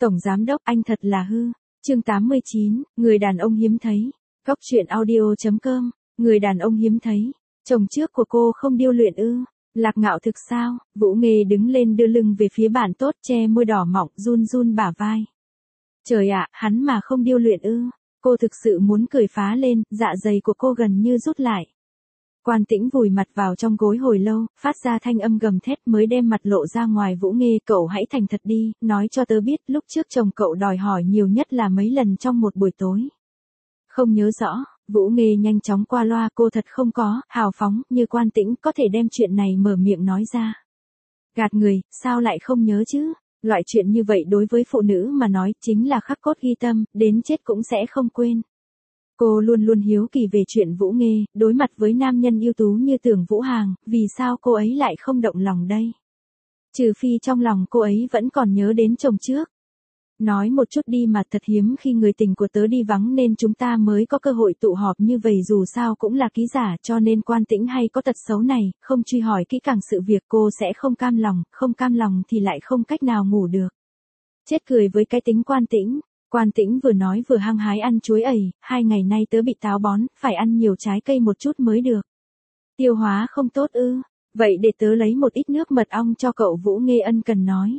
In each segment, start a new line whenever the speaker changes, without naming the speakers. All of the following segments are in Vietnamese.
Tổng giám đốc anh thật là hư. Chương 89, người đàn ông hiếm thấy. Góc truyện audio.com, người đàn ông hiếm thấy. Chồng trước của cô không điêu luyện ư? Lạc Ngạo thực sao? Vũ Nghê đứng lên đưa lưng về phía bạn tốt, che môi đỏ mọng, run run bả vai. Trời ạ, hắn mà không điêu luyện ư? Cô thực sự muốn cười phá lên, dạ dày của cô gần như rút lại. Quan Tĩnh vùi mặt vào trong gối hồi lâu, phát ra thanh âm gầm thét mới đem mặt lộ ra ngoài. Vũ Nghê, cậu hãy thành thật đi, nói cho tớ biết lúc trước chồng cậu đòi hỏi nhiều nhất là mấy lần trong một buổi tối. Không nhớ rõ. Vũ Nghê nhanh chóng qua loa, cô thật không có, hào phóng, như Quan Tĩnh có thể đem chuyện này mở miệng nói ra. Gạt người, sao lại không nhớ chứ? Loại chuyện như vậy đối với phụ nữ mà nói chính là khắc cốt ghi tâm, đến chết cũng sẽ không quên. Cô luôn luôn hiếu kỳ về chuyện Vũ Nghê, đối mặt với nam nhân ưu tú như Tưởng Vũ Hàng, vì sao cô ấy lại không động lòng đây? Trừ phi trong lòng cô ấy vẫn còn nhớ đến chồng trước. Nói một chút đi mà, thật hiếm khi người tình của tớ đi vắng nên chúng ta mới có cơ hội tụ họp như vậy, dù sao cũng là ký giả, cho nên Quan Tĩnh hay có tật xấu này, không truy hỏi kỹ càng sự việc cô sẽ không cam lòng thì lại không cách nào ngủ được. Chết cười với cái tính Quan Tĩnh. Quan Tĩnh vừa nói vừa hăng hái ăn chuối ẩy, 2 ngày nay tớ bị táo bón, phải ăn nhiều trái cây một chút mới được. Tiêu hóa không tốt ư? Vậy để tớ lấy một ít nước mật ong cho cậu. Vũ Nghê ân cần nói.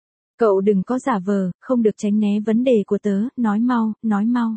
Cậu đừng có giả vờ, không được tránh né vấn đề của tớ, nói mau.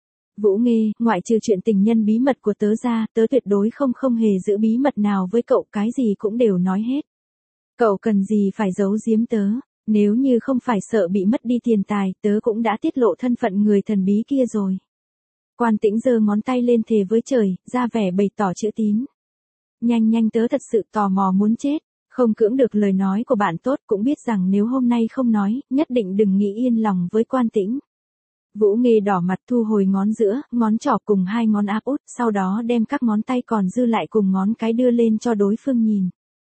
Vũ Nghê, ngoại trừ chuyện tình nhân bí mật của tớ ra, tớ tuyệt đối không hề giữ bí mật nào với cậu, cái gì cũng đều nói hết. Cậu cần gì phải giấu giếm tớ? Nếu như không phải sợ bị mất đi tiền tài, tớ cũng đã tiết lộ thân phận người thần bí kia rồi. Quan Tĩnh giơ ngón tay lên thề với trời, ra vẻ bày tỏ chữ tín. Nhanh tớ thật sự tò mò muốn chết. Không cưỡng được lời nói của bạn tốt, cũng biết rằng nếu hôm nay không nói, nhất định đừng nghĩ yên lòng với Quan Tĩnh. Vũ Nghê đỏ mặt thu hồi ngón giữa, ngón trỏ cùng 2 ngón áp út, sau đó đem các ngón tay còn dư lại cùng ngón cái đưa lên cho đối phương nhìn.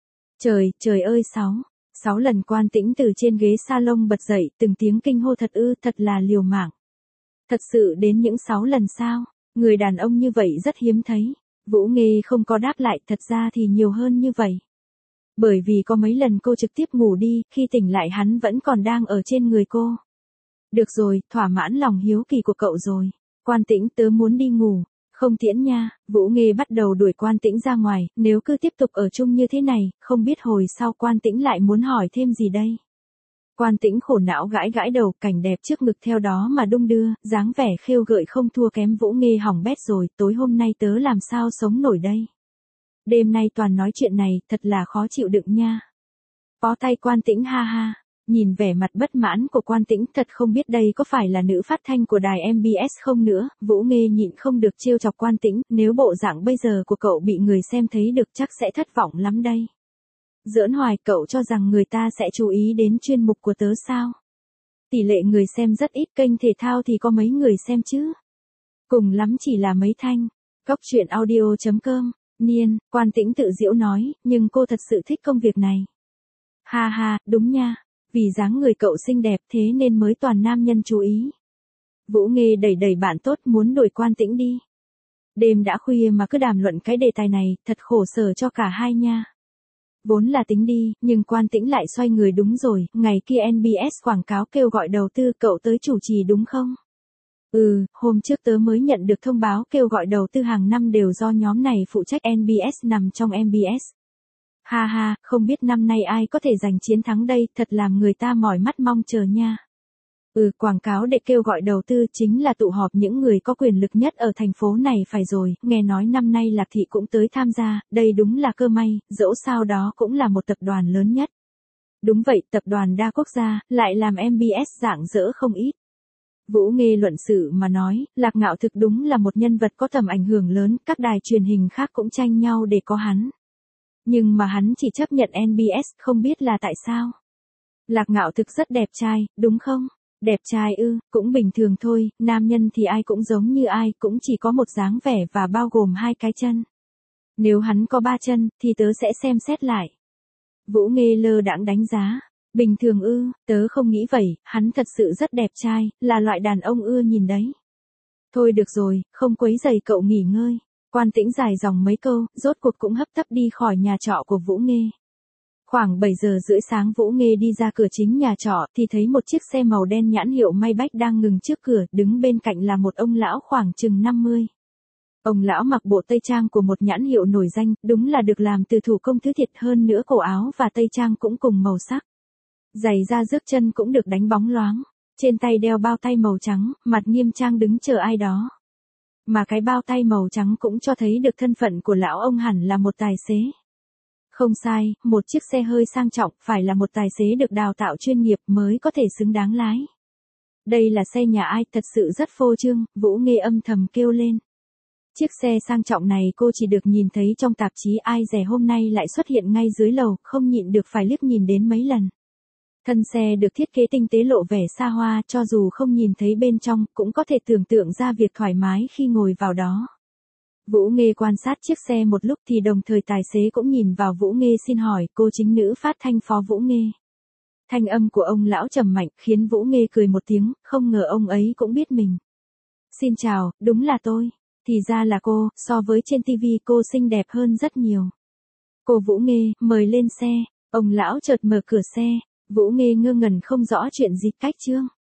Trời ơi 6 lần Quan Tĩnh từ trên ghế salon bật dậy, từng tiếng kinh hô, thật ư, thật là liều mạng. Thật sự đến những 6 lần sao? Người đàn ông như vậy rất hiếm thấy. Vũ Nghê không có đáp lại, thật ra thì nhiều hơn như vậy. Bởi vì có mấy lần cô trực tiếp ngủ đi, khi tỉnh lại hắn vẫn còn đang ở trên người cô. Được rồi, thỏa mãn lòng hiếu kỳ của cậu rồi. Quan Tĩnh, tớ muốn đi ngủ. Không tiễn nha. Vũ Nghê bắt đầu đuổi Quan Tĩnh ra ngoài, nếu cứ tiếp tục ở chung như thế này, không biết hồi sau Quan Tĩnh lại muốn hỏi thêm gì đây. Quan Tĩnh khổ não gãi đầu, cảnh đẹp trước ngực theo đó mà đung đưa, dáng vẻ khêu gợi không thua kém. Vũ Nghê, hỏng bét rồi, tối hôm nay tớ làm sao sống nổi đây. Đêm nay toàn nói chuyện này, thật là khó chịu đựng nha. Bó tay Quan Tĩnh, ha ha. Nhìn vẻ mặt bất mãn của Quan Tĩnh, thật không biết đây có phải là nữ phát thanh của đài MBS không nữa. Vũ Nghê nhịn không được trêu chọc Quan Tĩnh, nếu bộ dạng bây giờ của cậu bị người xem thấy được chắc sẽ thất vọng lắm đây. Giỡn hoài, cậu cho rằng người ta sẽ chú ý đến chuyên mục của tớ sao? Tỷ lệ người xem rất ít, kênh thể thao thì có mấy người xem chứ? Cùng lắm chỉ là mấy thanh. Góc truyện audio.com. Niên, Quan Tĩnh tự giễu nói, nhưng cô thật sự thích công việc này. Ha ha, đúng nha, vì dáng người cậu xinh đẹp thế nên mới toàn nam nhân chú ý. Vũ Nghê đẩy bạn tốt muốn đuổi Quan Tĩnh đi. Đêm đã khuya mà cứ đàm luận cái đề tài này, thật khổ sở cho cả hai nha. Vốn là tính đi, nhưng Quan Tĩnh lại xoay người. Đúng rồi, ngày kia NBS quảng cáo kêu gọi đầu tư, cậu tới chủ trì đúng không? Hôm trước tớ mới nhận được thông báo kêu gọi đầu tư hàng năm đều do nhóm này phụ trách, NBS nằm trong MBS. Ha ha, không biết năm nay ai có thể giành chiến thắng đây, thật làm người ta mỏi mắt mong chờ nha. Quảng cáo để kêu gọi đầu tư chính là tụ họp những người có quyền lực nhất ở thành phố này phải rồi, nghe nói năm nay Lạc Thị cũng tới tham gia, đây đúng là cơ may, dẫu sao đó cũng là một tập đoàn lớn nhất. Đúng vậy, tập đoàn đa quốc gia, lại làm MBS rạng rỡ không ít. Vũ Nghê luận sự mà nói, Lạc Ngạo thực đúng là một nhân vật có tầm ảnh hưởng lớn, các đài truyền hình khác cũng tranh nhau để có hắn. Nhưng mà hắn chỉ chấp nhận NBS, không biết là tại sao. Lạc Ngạo thực rất đẹp trai, đúng không? Đẹp trai ư, cũng bình thường thôi, nam nhân thì ai cũng giống như ai, cũng chỉ có một dáng vẻ và bao gồm 2 cái chân. Nếu hắn có 3 chân, thì tớ sẽ xem xét lại. Vũ Nghê lơ đãng đánh giá. Bình thường ư, tớ không nghĩ vậy, hắn thật sự rất đẹp trai, là loại đàn ông ưa nhìn đấy. Thôi được rồi, không quấy rầy cậu nghỉ ngơi. Quan Tĩnh dài dòng mấy câu, rốt cuộc cũng hấp tấp đi khỏi nhà trọ của Vũ Nghê. Khoảng 7 giờ rưỡi sáng Vũ Nghê đi ra cửa chính nhà trọ thì thấy một chiếc xe màu đen nhãn hiệu Maybach đang ngừng trước cửa, đứng bên cạnh là một ông lão khoảng chừng 50. Ông lão mặc bộ tây trang của một nhãn hiệu nổi danh, đúng là được làm từ thủ công thứ thiệt, hơn nữa cổ áo và tây trang cũng cùng màu sắc. Giày da rước chân cũng được đánh bóng loáng. Trên tay đeo bao tay màu trắng, mặt nghiêm trang đứng chờ ai đó. Mà cái bao tay màu trắng cũng cho thấy được thân phận của lão ông hẳn là một tài xế. Không sai, một chiếc xe hơi sang trọng, phải là một tài xế được đào tạo chuyên nghiệp mới có thể xứng đáng lái. Đây là xe nhà ai, thật sự rất phô trương, Vũ Nghê âm thầm kêu lên. Chiếc xe sang trọng này cô chỉ được nhìn thấy trong tạp chí Ai Rẻ hôm nay lại xuất hiện ngay dưới lầu, không nhịn được phải liếc nhìn đến mấy lần. Thân xe được thiết kế tinh tế lộ vẻ xa hoa, cho dù không nhìn thấy bên trong, cũng có thể tưởng tượng ra việc thoải mái khi ngồi vào đó. Vũ Nghê quan sát chiếc xe một lúc thì đồng thời tài xế cũng nhìn vào Vũ Nghê xin hỏi, cô chính nữ phát thanh phó Vũ Nghê. Thanh âm của ông lão trầm mạnh khiến Vũ Nghê cười một tiếng, không ngờ ông ấy cũng biết mình. Xin chào, đúng là tôi. Thì ra là cô, so với trên TV cô xinh đẹp hơn rất nhiều. Cô Vũ Nghê, mời lên xe. Ông lão chợt mở cửa xe. Vũ Nghê ngơ ngẩn không rõ chuyện gì, cách chương.